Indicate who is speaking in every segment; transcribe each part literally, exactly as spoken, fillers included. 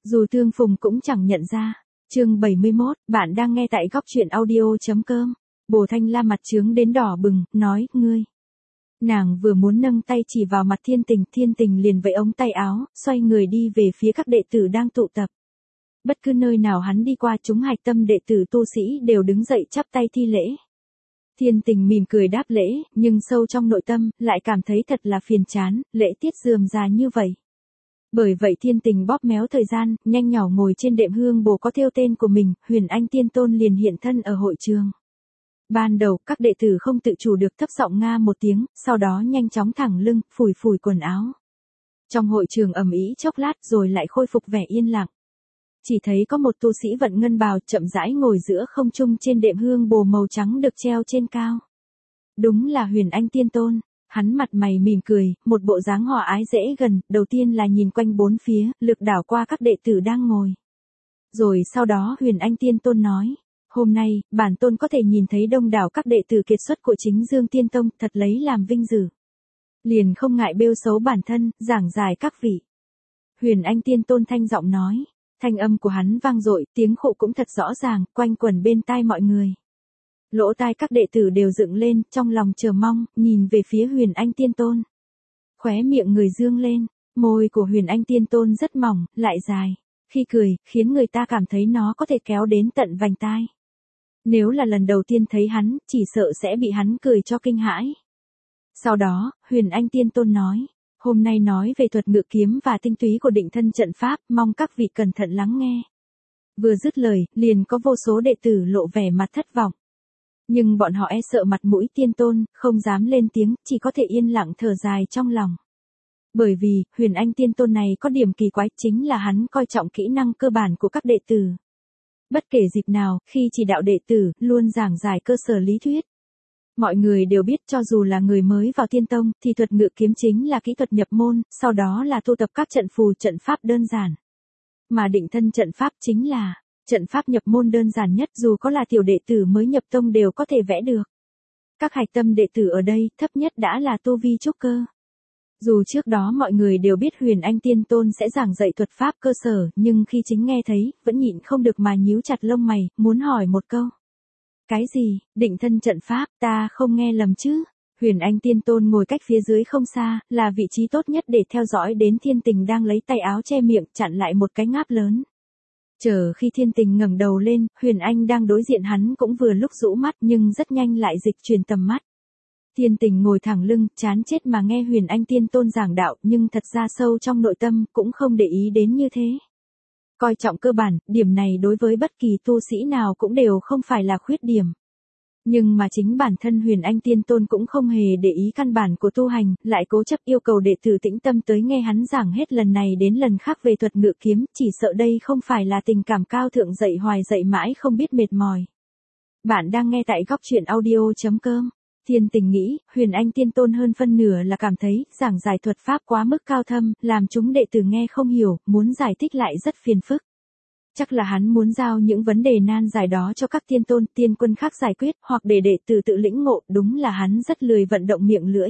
Speaker 1: Dù tương phùng cũng chẳng nhận ra. Chương bảy mươi mốt, bạn đang nghe tại góc truyện audio.com. Bồ Thanh La mặt trướng đến đỏ bừng, nói, ngươi. Nàng vừa muốn nâng tay chỉ vào mặt Thiên Tình, Thiên Tình liền vẫy ống tay áo, xoay người đi về phía các đệ tử đang tụ tập. Bất cứ nơi nào hắn đi qua, chúng hạch tâm đệ tử tu sĩ đều đứng dậy chắp tay thi lễ. Thiên Tình mỉm cười đáp lễ, nhưng sâu trong nội tâm, lại cảm thấy thật là phiền chán, lễ tiết rườm rà như vậy. Bởi vậy Thiên Tình bóp méo thời gian, nhanh nhỏ ngồi trên đệm hương bồ có thêu tên của mình, Huyền Anh Tiên Tôn liền hiện thân ở hội trường. Ban đầu, các đệ tử không tự chủ được thấp giọng nga một tiếng, sau đó nhanh chóng thẳng lưng, phủi phủi quần áo. Trong hội trường ầm ĩ chốc lát rồi lại khôi phục vẻ yên lặng. Chỉ thấy có một tu sĩ vận ngân bào chậm rãi ngồi giữa không trung trên đệm hương bồ màu trắng được treo trên cao. Đúng là Huyền Anh Tiên Tôn. Hắn mặt mày mỉm cười, một bộ dáng hòa ái dễ gần, đầu tiên là nhìn quanh bốn phía, lực đảo qua các đệ tử đang ngồi. Rồi sau đó Huyền Anh Tiên Tôn nói, hôm nay, bản tôn có thể nhìn thấy đông đảo các đệ tử kiệt xuất của chính Dương Tiên Tông, thật lấy làm vinh dự. Liền không ngại bêu xấu bản thân, giảng giải các vị. Huyền Anh Tiên Tôn thanh giọng nói, thanh âm của hắn vang dội, tiếng khụ cũng thật rõ ràng, quanh quẩn bên tai mọi người. Lỗ tai các đệ tử đều dựng lên, trong lòng chờ mong, nhìn về phía Huyền Anh Tiên Tôn. Khóe miệng người dương lên, môi của Huyền Anh Tiên Tôn rất mỏng, lại dài. Khi cười, khiến người ta cảm thấy nó có thể kéo đến tận vành tai. Nếu là lần đầu tiên thấy hắn, chỉ sợ sẽ bị hắn cười cho kinh hãi. Sau đó, Huyền Anh Tiên Tôn nói, hôm nay nói về thuật ngự kiếm và tinh túy của định thân trận pháp, mong các vị cẩn thận lắng nghe. Vừa dứt lời, liền có vô số đệ tử lộ vẻ mặt thất vọng. Nhưng bọn họ e sợ mặt mũi Tiên Tôn, không dám lên tiếng, chỉ có thể yên lặng thở dài trong lòng. Bởi vì, Huyền Anh Tiên Tôn này có điểm kỳ quái, chính là hắn coi trọng kỹ năng cơ bản của các đệ tử. Bất kể dịp nào, khi chỉ đạo đệ tử, luôn giảng giải cơ sở lý thuyết. Mọi người đều biết cho dù là người mới vào Tiên Tông, thì thuật ngự kiếm chính là kỹ thuật nhập môn, sau đó là tu tập các trận phù trận pháp đơn giản. Mà định thân trận pháp chính là trận pháp nhập môn đơn giản nhất, dù có là tiểu đệ tử mới nhập tông đều có thể vẽ được. Các hạch tâm đệ tử ở đây, thấp nhất đã là tu vi trúc cơ. Dù trước đó mọi người đều biết Huyền Anh Tiên Tôn sẽ giảng dạy thuật pháp cơ sở, nhưng khi chính nghe thấy, vẫn nhịn không được mà nhíu chặt lông mày, muốn hỏi một câu. Cái gì, định thân trận pháp, ta không nghe lầm chứ? Huyền Anh Tiên Tôn ngồi cách phía dưới không xa, là vị trí tốt nhất để theo dõi đến Thiên Tình đang lấy tay áo che miệng, chặn lại một cái ngáp lớn. Chờ khi Thiên Tình ngẩng đầu lên, Huyền Anh đang đối diện hắn cũng vừa lúc rũ mắt nhưng rất nhanh lại dịch chuyển tầm mắt. Thiên Tình ngồi thẳng lưng, chán chết mà nghe Huyền Anh Tiên Tôn giảng đạo, nhưng thật ra sâu trong nội tâm cũng không để ý đến như thế. Coi trọng cơ bản, điểm này đối với bất kỳ tu sĩ nào cũng đều không phải là khuyết điểm. Nhưng mà chính bản thân Huyền Anh Tiên Tôn cũng không hề để ý căn bản của tu hành, lại cố chấp yêu cầu đệ tử tĩnh tâm tới nghe hắn giảng hết lần này đến lần khác về thuật ngự kiếm, chỉ sợ đây không phải là tình cảm cao thượng dạy hoài dạy mãi không biết mệt mỏi. Bạn đang nghe tại góc truyện audio.com. Thiên Tình nghĩ, Huyền Anh Tiên Tôn hơn phân nửa là cảm thấy, giảng giải thuật pháp quá mức cao thâm, làm chúng đệ tử nghe không hiểu, muốn giải thích lại rất phiền phức. Chắc là hắn muốn giao những vấn đề nan giải đó cho các tiên tôn, tiên quân khác giải quyết, hoặc để đệ tử tự lĩnh ngộ, đúng là hắn rất lười vận động miệng lưỡi.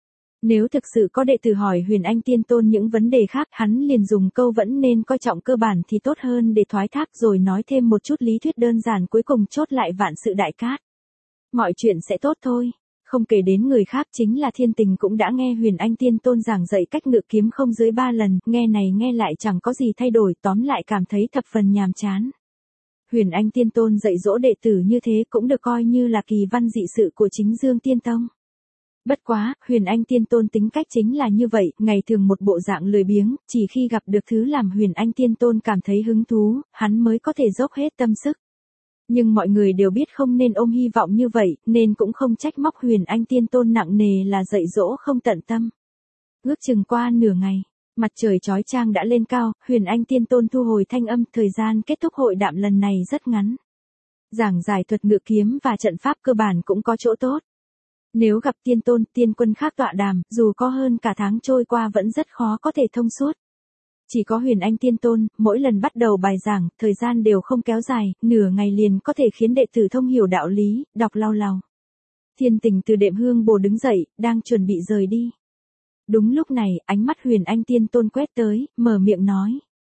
Speaker 1: Nếu thực sự có đệ tử hỏi Huyền Anh Tiên Tôn những vấn đề khác, hắn liền dùng câu vẫn nên coi trọng cơ bản thì tốt hơn để thoái thác rồi nói thêm một chút lý thuyết đơn giản cuối cùng chốt lại vạn sự đại cát. Mọi chuyện sẽ tốt thôi. Không kể đến người khác, chính là Thiên Tình cũng đã nghe Huyền Anh Tiên Tôn giảng dạy cách ngự kiếm không dưới ba lần, nghe này nghe lại chẳng có gì thay đổi, tóm lại cảm thấy thập phần nhàm chán. Huyền Anh Tiên Tôn dạy dỗ đệ tử như thế cũng được coi như là kỳ văn dị sự của chính Dương Tiên Tông. Bất quá, Huyền Anh Tiên Tôn tính cách chính là như vậy, ngày thường một bộ dạng lười biếng, chỉ khi gặp được thứ làm Huyền Anh Tiên Tôn cảm thấy hứng thú, hắn mới có thể dốc hết tâm sức. Nhưng mọi người đều biết không nên ôm hy vọng như vậy, nên cũng không trách móc Huyền Anh Tiên Tôn nặng nề là dạy dỗ không tận tâm. Ước chừng qua nửa ngày, mặt trời chói chang đã lên cao, Huyền Anh Tiên Tôn thu hồi thanh âm, thời gian kết thúc hội đàm lần này rất ngắn. Giảng giải thuật ngự kiếm và trận pháp cơ bản cũng có chỗ tốt. Nếu gặp Tiên Tôn, tiên quân khác tọa đàm, dù có hơn cả tháng trôi qua vẫn rất khó có thể thông suốt. Chỉ có Huyền Anh Tiên Tôn, mỗi lần bắt đầu bài giảng, thời gian đều không kéo dài, nửa ngày liền có thể khiến đệ tử thông hiểu đạo lý, đọc lau lau. Thiên Tình từ đệm hương bồ đứng dậy, đang chuẩn bị rời đi. Đúng lúc này, ánh mắt Huyền Anh Tiên Tôn quét tới, mở miệng nói.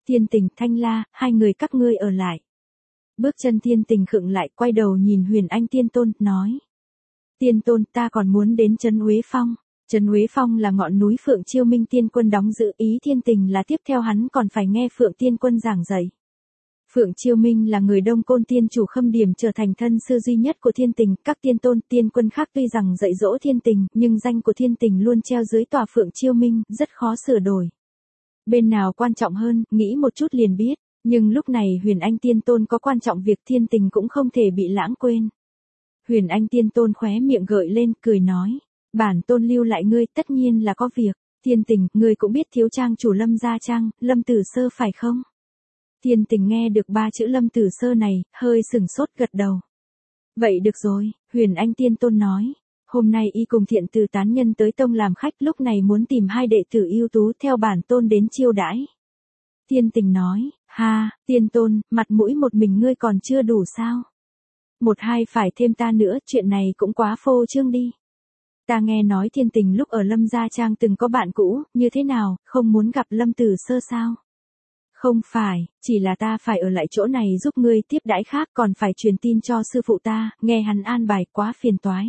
Speaker 1: Thiên Tình, Thanh La, hai người các ngươi ở lại. Bước chân Thiên Tình khựng lại, quay đầu nhìn Huyền Anh Tiên Tôn, nói. Tiên Tôn, ta còn muốn đến Trấn Uế Phong. Trấn Uế Phong là ngọn núi Phượng Chiêu Minh Tiên Quân đóng giữ, ý Thiên Tình là tiếp theo hắn còn phải nghe Phượng Tiên Quân giảng dạy. Phượng Chiêu Minh là người Đông Côn Tiên chủ Khâm Điểm trở thành thân sư duy nhất của Thiên Tình, các tiên tôn tiên quân khác tuy rằng dạy dỗ Thiên Tình, nhưng danh của Thiên Tình luôn treo dưới tòa Phượng Chiêu Minh, rất khó sửa đổi. Bên nào quan trọng hơn, nghĩ một chút liền biết, nhưng lúc này Huyền Anh Tiên Tôn có quan trọng việc Thiên Tình cũng không thể bị lãng quên. Huyền Anh Tiên Tôn khóe miệng gợi lên, cười nói, bản tôn lưu lại ngươi tất nhiên là có việc. Thiên Tình, ngươi cũng biết thiếu trang chủ Lâm Gia Trang, Lâm Tử Sơ phải không? Thiên Tình nghe được ba chữ Lâm Tử Sơ này, hơi sừng sốt gật đầu. Vậy được rồi, Huyền Anh Tiên Tôn nói, hôm nay y cùng Thiện Từ tán nhân tới tông làm khách, lúc này muốn tìm hai đệ tử ưu tú theo bản tôn đến chiêu đãi. Thiên Tình nói, ha, Tiên Tôn, mặt mũi một mình ngươi còn chưa đủ sao? Một hai phải thêm ta nữa, chuyện này cũng quá phô trương đi. Ta nghe nói Thiên Tình lúc ở Lâm Gia Trang từng có bạn cũ, như thế nào, không muốn gặp Lâm Tử Sơ sao? Không phải, chỉ là ta phải ở lại chỗ này giúp ngươi tiếp đãi khác, còn phải truyền tin cho sư phụ ta, nghe hắn an bài quá phiền toái.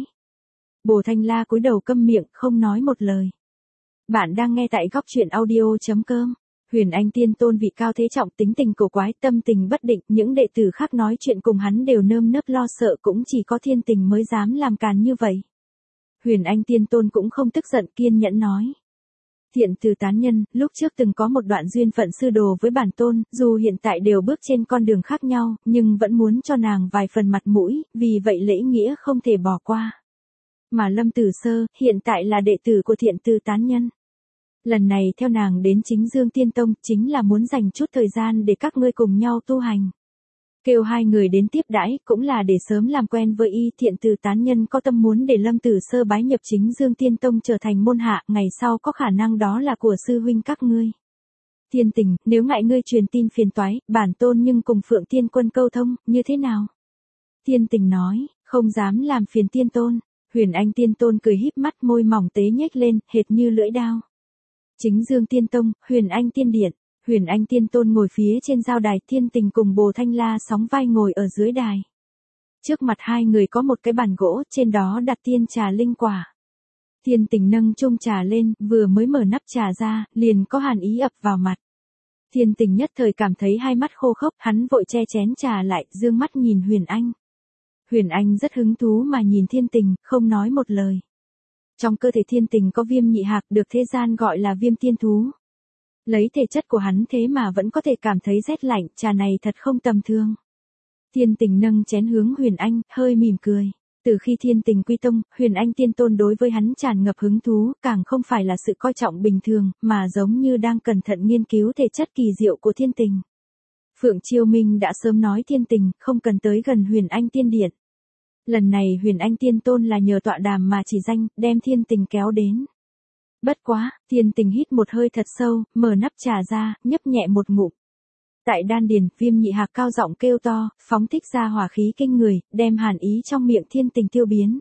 Speaker 1: Bồ Thanh La cúi đầu câm miệng, không nói một lời. Bạn đang nghe tại góc truyện audio chấm com. Huyền Anh Tiên Tôn vị cao thế trọng, tính tình cổ quái, tâm tình bất định, những đệ tử khác nói chuyện cùng hắn đều nơm nớp lo sợ, cũng chỉ có Thiên Tình mới dám làm càn như vậy. Huyền Anh Tiên Tôn cũng không tức giận, kiên nhẫn nói. Thiện Từ tán nhân, lúc trước từng có một đoạn duyên phận sư đồ với bản tôn, dù hiện tại đều bước trên con đường khác nhau, nhưng vẫn muốn cho nàng vài phần mặt mũi, vì vậy lễ nghĩa không thể bỏ qua. Mà Lâm Tử Sơ, hiện tại là đệ tử của Thiện Từ tán nhân. Lần này theo nàng đến Chính Dương Tiên Tông, chính là muốn dành chút thời gian để các ngươi cùng nhau tu hành. Kêu hai người đến tiếp đãi, cũng là để sớm làm quen với y. Thiện Từ tán nhân có tâm muốn để Lâm Tử Sơ bái nhập Chính Dương Tiên Tông trở thành môn hạ, ngày sau có khả năng đó là của sư huynh các ngươi. Thiên Tình, nếu ngại ngươi truyền tin phiền toái, bản tôn nhưng cùng Phượng Tiên Quân câu thông, như thế nào? Thiên Tình nói, không dám làm phiền Tiên Tôn. Huyền Anh Tiên Tôn cười híp mắt, môi mỏng tế nhếch lên, hệt như lưỡi dao. Chính Dương Tiên Tông, Huyền Anh Tiên Điện. Huyền Anh Tiên Tôn ngồi phía trên giao đài, Thiên Tình cùng Bồ Thanh La sóng vai ngồi ở dưới đài. Trước mặt hai người có một cái bàn gỗ, trên đó đặt tiên trà linh quả. Thiên Tình nâng chung trà lên, vừa mới mở nắp trà ra, liền có hàn ý ập vào mặt. Thiên Tình nhất thời cảm thấy hai mắt khô khốc, hắn vội che chén trà lại, dương mắt nhìn Huyền Anh. Huyền Anh rất hứng thú mà nhìn Thiên Tình, không nói một lời. Trong cơ thể Thiên Tình có viêm nhị hạc, được thế gian gọi là viêm tiên thú. Lấy thể chất của hắn thế mà vẫn có thể cảm thấy rét lạnh, trà này thật không tầm thường. Thiên Tình nâng chén hướng Huyền Anh, hơi mỉm cười. Từ khi Thiên Tình quy tông, Huyền Anh Tiên Tôn đối với hắn tràn ngập hứng thú, càng không phải là sự coi trọng bình thường, mà giống như đang cẩn thận nghiên cứu thể chất kỳ diệu của Thiên Tình. Phượng Chiêu Minh đã sớm nói Thiên Tình không cần tới gần Huyền Anh Tiên Điện. Lần này Huyền Anh Tiên Tôn là nhờ tọa đàm mà chỉ danh, đem Thiên Tình kéo đến. Bất quá, Thiên Tình hít một hơi thật sâu, mở nắp trà ra, nhấp nhẹ một ngụm. Tại đan điền, viêm nhị hạc cao giọng kêu to, phóng thích ra hỏa khí kinh người, đem hàn ý trong miệng Thiên Tình tiêu biến.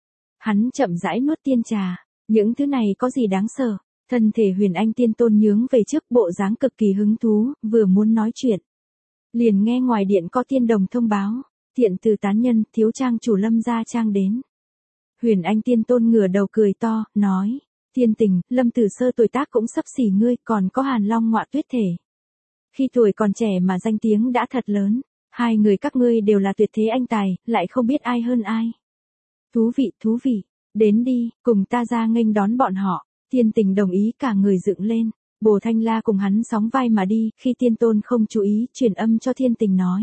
Speaker 1: Hắn chậm rãi nuốt tiên trà, những thứ này có gì đáng sợ? Thân thể Huyền Anh Tiên Tôn nhướng về trước, bộ dáng cực kỳ hứng thú, vừa muốn nói chuyện. Liền nghe ngoài điện có tiên đồng thông báo, Thiện Từ tán nhân, thiếu trang chủ Lâm Gia Trang đến. Huyền Anh Tiên Tôn ngửa đầu cười to, nói. Thiên Tình, Lâm Tử Sơ tuổi tác cũng sắp xỉ ngươi, còn có Hàn Long ngọa tuyết thể. Khi tuổi còn trẻ mà danh tiếng đã thật lớn, hai người các ngươi đều là tuyệt thế anh tài, lại không biết ai hơn ai. Thú vị, thú vị, đến đi, cùng ta ra nghênh đón bọn họ. Thiên Tình đồng ý, cả người dựng lên. Bồ Thanh La cùng hắn sóng vai mà đi, khi Tiên Tôn không chú ý, truyền âm cho Thiên Tình nói.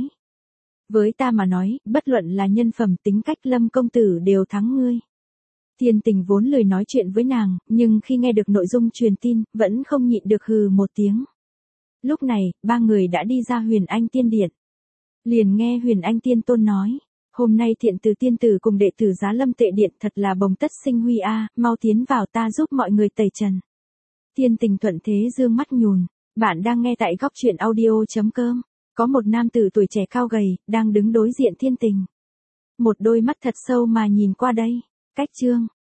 Speaker 1: Với ta mà nói, bất luận là nhân phẩm tính cách, Lâm công tử đều thắng ngươi. Thiên Tình vốn lười nói chuyện với nàng, nhưng khi nghe được nội dung truyền tin, vẫn không nhịn được hừ một tiếng. Lúc này, ba người đã đi ra Huyền Anh Tiên Điện. Liền nghe Huyền Anh Tiên Tôn nói, hôm nay Thiện Từ tiên tử cùng đệ tử Giá Lâm Tệ Điện thật là bồng tất sinh huy a, mau tiến vào, ta giúp mọi người tẩy trần. Thiên Tình thuận thế dương mắt nhùn, bạn đang nghe tại góc truyện audio chấm com. Có một nam tử tuổi trẻ cao gầy, đang đứng đối diện Thiên Tình. Một đôi mắt thật sâu mà nhìn qua đây. Cách chương